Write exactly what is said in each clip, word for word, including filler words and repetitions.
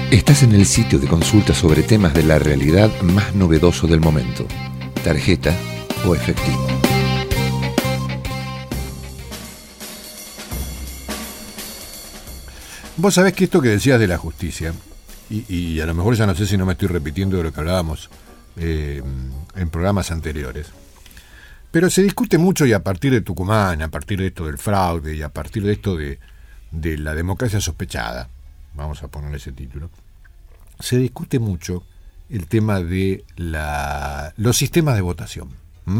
Estás en el sitio de consulta sobre temas de la realidad más novedoso del momento. Tarjeta o efectivo. Vos sabés que esto que decías de la justicia, y, y a lo mejor ya no sé si no me estoy repitiendo de lo que hablábamos eh, en programas anteriores, pero se discute mucho, y a partir de Tucumán, a partir de esto del fraude y a partir de esto de, de la democracia sospechada, vamos a ponerle ese título, se discute mucho el tema de la, los sistemas de votación. ¿Mm?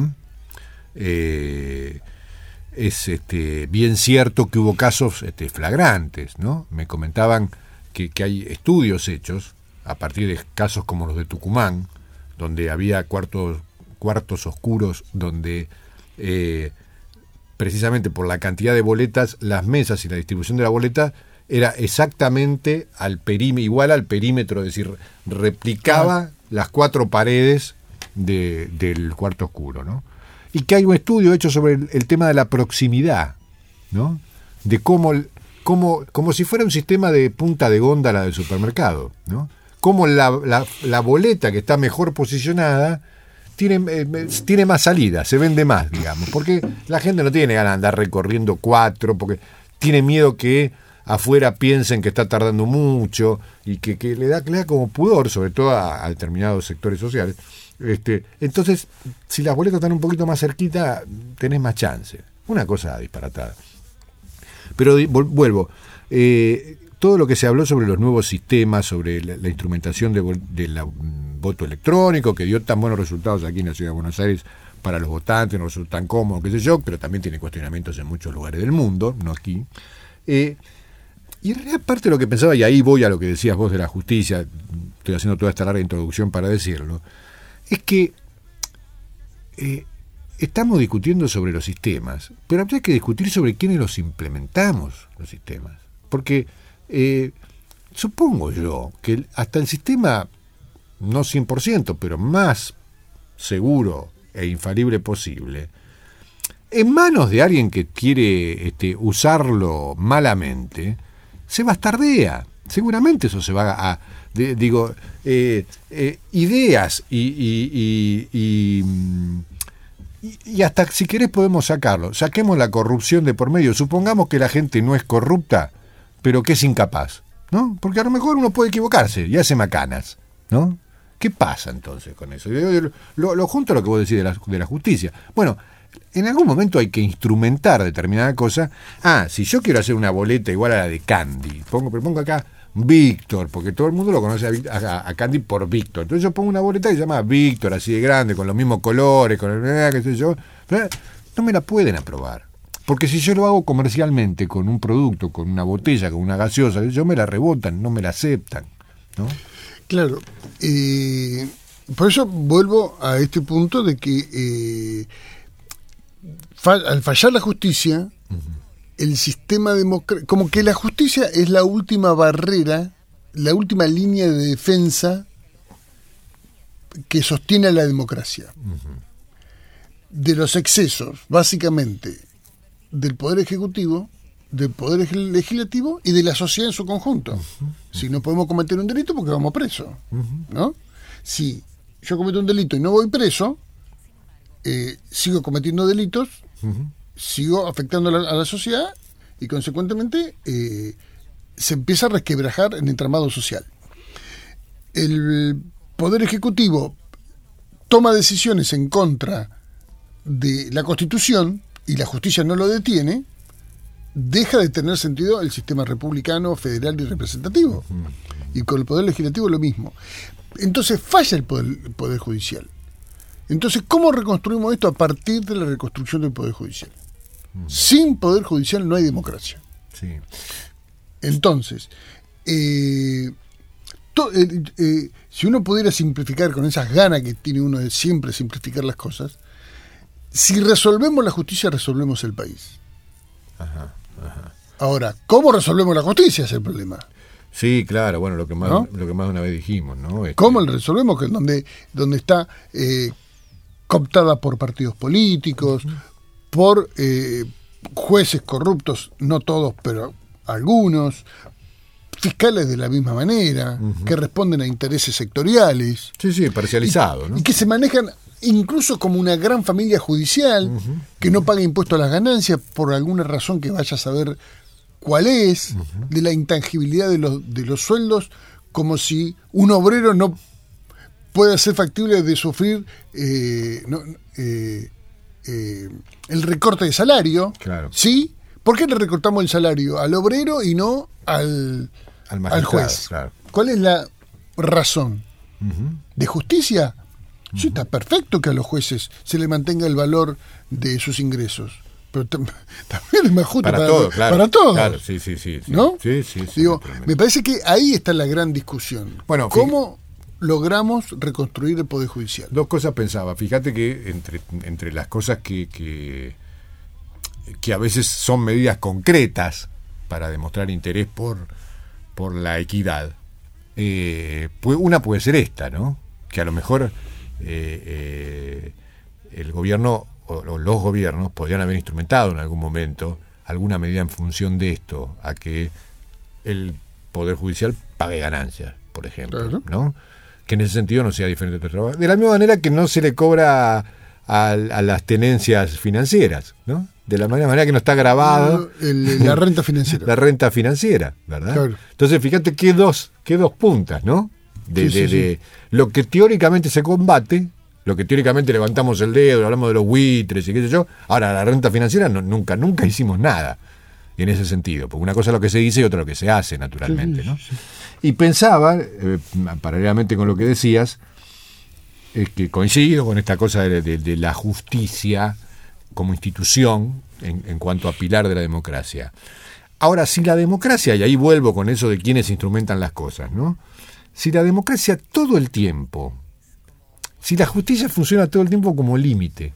Eh, es este, bien cierto que hubo casos este, flagrantes, ¿no? Me comentaban que, que hay estudios hechos a partir de casos como los de Tucumán, donde había cuartos, cuartos oscuros, donde eh, precisamente por la cantidad de boletas, las mesas y la distribución de la boleta era exactamente al perímetro, igual al perímetro, es decir, replicaba ah. las cuatro paredes de, del cuarto oscuro, ¿no? Y que hay un estudio hecho sobre el, el tema de la proximidad, ¿no? De cómo, cómo, como si fuera un sistema de punta de góndola del supermercado, ¿no? Cómo la, la, la boleta que está mejor posicionada tiene, eh, tiene más salida, se vende más, digamos, porque la gente no tiene ganas de andar recorriendo cuatro, porque tiene miedo que afuera piensen que está tardando mucho y que, que le da, le da como pudor, sobre todo a, a determinados sectores sociales. Este, entonces, si las boletas están un poquito más cerquita, tenés más chance. Una cosa disparatada. Pero vuelvo, eh, todo lo que se habló sobre los nuevos sistemas, sobre la, la instrumentación de, de la, um, voto electrónico, que dio tan buenos resultados aquí en la ciudad de Buenos Aires para los votantes, no resulta tan cómodo, qué sé yo, pero también tiene cuestionamientos en muchos lugares del mundo, no aquí. Eh, Y en realidad parte de lo que pensaba, y ahí voy a lo que decías vos de la justicia, estoy haciendo toda esta larga introducción para decirlo, es que eh, estamos discutiendo sobre los sistemas, pero habría que discutir sobre quiénes los implementamos, los sistemas. Porque eh, supongo yo que hasta el sistema, no cien por ciento, pero más seguro e infalible posible, en manos de alguien que quiere este, usarlo malamente, se bastardea. Seguramente eso se va a, de, digo, eh, eh, ideas y, y, y, y, y hasta si querés podemos sacarlo. Saquemos la corrupción de por medio. Supongamos que la gente no es corrupta, pero que es incapaz, ¿no? Porque a lo mejor uno puede equivocarse y hace macanas, ¿no? ¿Qué pasa entonces con eso? Lo, lo junto a lo que vos decís de la, de la justicia. Bueno, en algún momento hay que instrumentar determinada cosa. Ah, si yo quiero hacer una boleta igual a la de Candy, pongo, pero pongo acá Víctor, porque todo el mundo lo conoce a, a, a Candy por Víctor. Entonces yo pongo una boleta que se llama Víctor, así de grande, con los mismos colores, con el, qué sé yo. Pero no me la pueden aprobar. Porque si yo lo hago comercialmente con un producto, con una botella, con una gaseosa, yo me la rebotan, no me la aceptan, ¿no? Claro. Eh, por eso vuelvo a este punto de que eh, al fallar la justicia, uh-huh. el sistema democrático, como que la justicia es la última barrera, la última línea de defensa que sostiene a la democracia. Uh-huh. De los excesos, básicamente, del Poder Ejecutivo, del Poder Legislativo y de la sociedad en su conjunto. Uh-huh. Si no podemos cometer un delito, porque vamos presos, uh-huh. ¿no? Si yo cometo un delito y no voy preso, eh, sigo cometiendo delitos, uh-huh. sigo afectando a la, a la sociedad y consecuentemente eh, se empieza a resquebrajar el entramado social. El Poder Ejecutivo toma decisiones en contra de la Constitución y la justicia no lo detiene, deja de tener sentido el sistema republicano, federal y representativo. Uh-huh. Y con el Poder Legislativo lo mismo. Entonces falla el Poder, el poder Judicial. Entonces, ¿cómo reconstruimos esto a partir de la reconstrucción del Poder Judicial? Uh-huh. Sin Poder Judicial no hay democracia. Sí. Entonces, eh, to, eh, eh, si uno pudiera simplificar con esas ganas que tiene uno de siempre simplificar las cosas, si resolvemos la justicia, resolvemos el país. Ajá, ajá. Ahora, ¿cómo resolvemos la justicia? Es el problema. Sí, claro, bueno, lo que más, ¿no? lo que más una vez dijimos, ¿no? Este... ¿Cómo lo resolvemos? Que donde, donde está eh, cooptada por partidos políticos, uh-huh. por eh, jueces corruptos, no todos, pero algunos, fiscales de la misma manera, uh-huh. que responden a intereses sectoriales. Sí, sí, parcializado, y, ¿no? Y que se manejan incluso como una gran familia judicial, uh-huh. que no paga impuestos a las ganancias por alguna razón que vaya a saber cuál es, uh-huh. de la intangibilidad de los, de los sueldos, como si un obrero no pueda ser factible de sufrir eh, no, eh, eh, el recorte de salario. Claro. ¿Sí? ¿Por qué le recortamos el salario al obrero y no al, al, al juez? Claro. ¿Cuál es la razón? Uh-huh. ¿De justicia? Uh-huh. Sí, está perfecto que a los jueces se le mantenga el valor de sus ingresos. Pero tam- también es más justo para, para todo, claro. Para todos. Claro, sí, sí, sí. sí. ¿No? Sí, sí, sí. Digo, me parece que ahí está la gran discusión. Bueno, ¿cómo logramos reconstruir el Poder Judicial? Dos cosas pensaba. Fíjate que entre, entre las cosas que, que, que a veces son medidas concretas para demostrar interés por, por la equidad, eh, una puede ser esta, ¿no? Que a lo mejor eh, eh, el gobierno o, o los gobiernos podrían haber instrumentado en algún momento alguna medida en función de esto, a que el Poder Judicial pague ganancias, por ejemplo, claro. ¿no? Que en ese sentido no sea diferente de trabajo. De la misma manera que no se le cobra a, a, a las tenencias financieras, ¿no? De la misma manera que no está grabada el, la renta financiera. La renta financiera, ¿verdad? Claro. Entonces, fíjate qué dos, qué dos puntas, ¿no? De, sí, de, sí, de sí. lo que teóricamente se combate, lo que teóricamente levantamos el dedo, hablamos de los buitres y qué sé yo. Ahora, la renta financiera no, nunca, nunca hicimos nada en ese sentido, porque una cosa es lo que se dice y otra lo que se hace, naturalmente, ¿no? Sí, sí. Y pensaba, eh, paralelamente con lo que decías, es que coincido con esta cosa de, de, de la justicia como institución en, en cuanto a pilar de la democracia. Ahora, si la democracia, y ahí vuelvo con eso de quienes instrumentan las cosas, ¿no? Si la democracia todo el tiempo, si la justicia funciona todo el tiempo como límite,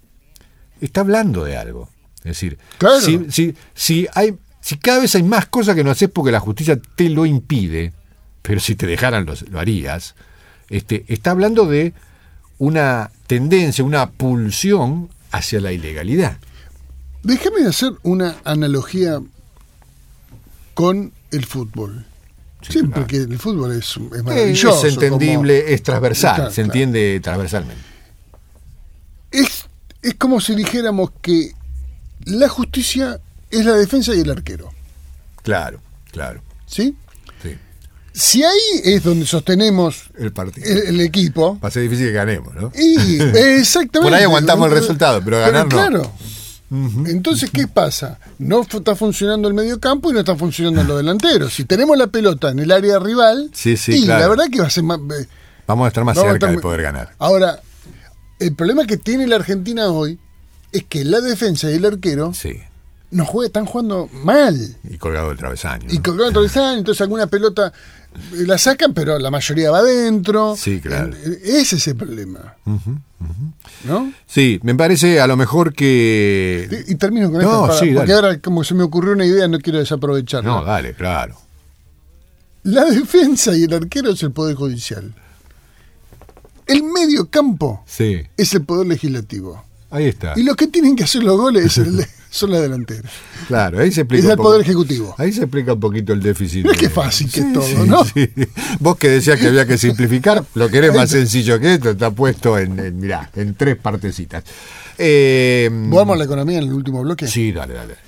está hablando de algo. Es decir, claro. si, si, si, hay, si cada vez hay más cosas que no haces porque la justicia te lo impide, pero si te dejaran lo, lo harías, este, está hablando de una tendencia, una pulsión hacia la ilegalidad. Déjame hacer una analogía con el fútbol. Sí, sí, claro. Porque el fútbol es, es maravilloso. Es entendible, como... es transversal, claro, se claro. entiende transversalmente. Es, es como si dijéramos que la justicia es la defensa y el arquero. Claro, claro. ¿Sí? Sí. Si ahí es donde sostenemos el partido, el, el equipo, va a ser difícil que ganemos, ¿no? Y exactamente. Por ahí aguantamos el resultado, pero ganar pero, no. Claro. Uh-huh. Entonces, ¿qué pasa? No está funcionando el mediocampo y no está funcionando los delanteros. Si tenemos la pelota en el área rival, sí, sí, y claro. la verdad que va a ser más. Eh, vamos a estar más cerca estar, de poder ganar. Ahora, el problema que tiene la Argentina hoy es que la defensa y el arquero sí. no juega, están jugando mal. Y colgado del travesaño. Y ¿no? colgado del travesaño, entonces alguna pelota la sacan, pero la mayoría va adentro. Sí, claro. Ese es el problema. Uh-huh, uh-huh. ¿No? Sí, me parece a lo mejor que... Y, y termino con no, esto, para, sí, porque dale. ahora como se me ocurrió una idea, no quiero desaprovecharla. No, dale, claro. La defensa y el arquero es el Poder Judicial. El medio campo sí. es el Poder Legislativo. Ahí está. Y los que tienen que hacer los goles es el, son las delanteras. Claro, ahí se explica. Es el un poco, Poder Ejecutivo. Ahí se explica un poquito el déficit. No es que fácil que sí, es todo, sí, ¿no? Sí. Vos que decías que había que simplificar, lo querés más sencillo que esto, está puesto en, en mirá, en tres partecitas. Eh, ¿Volvamos a la economía en el último bloque? Sí, dale, dale.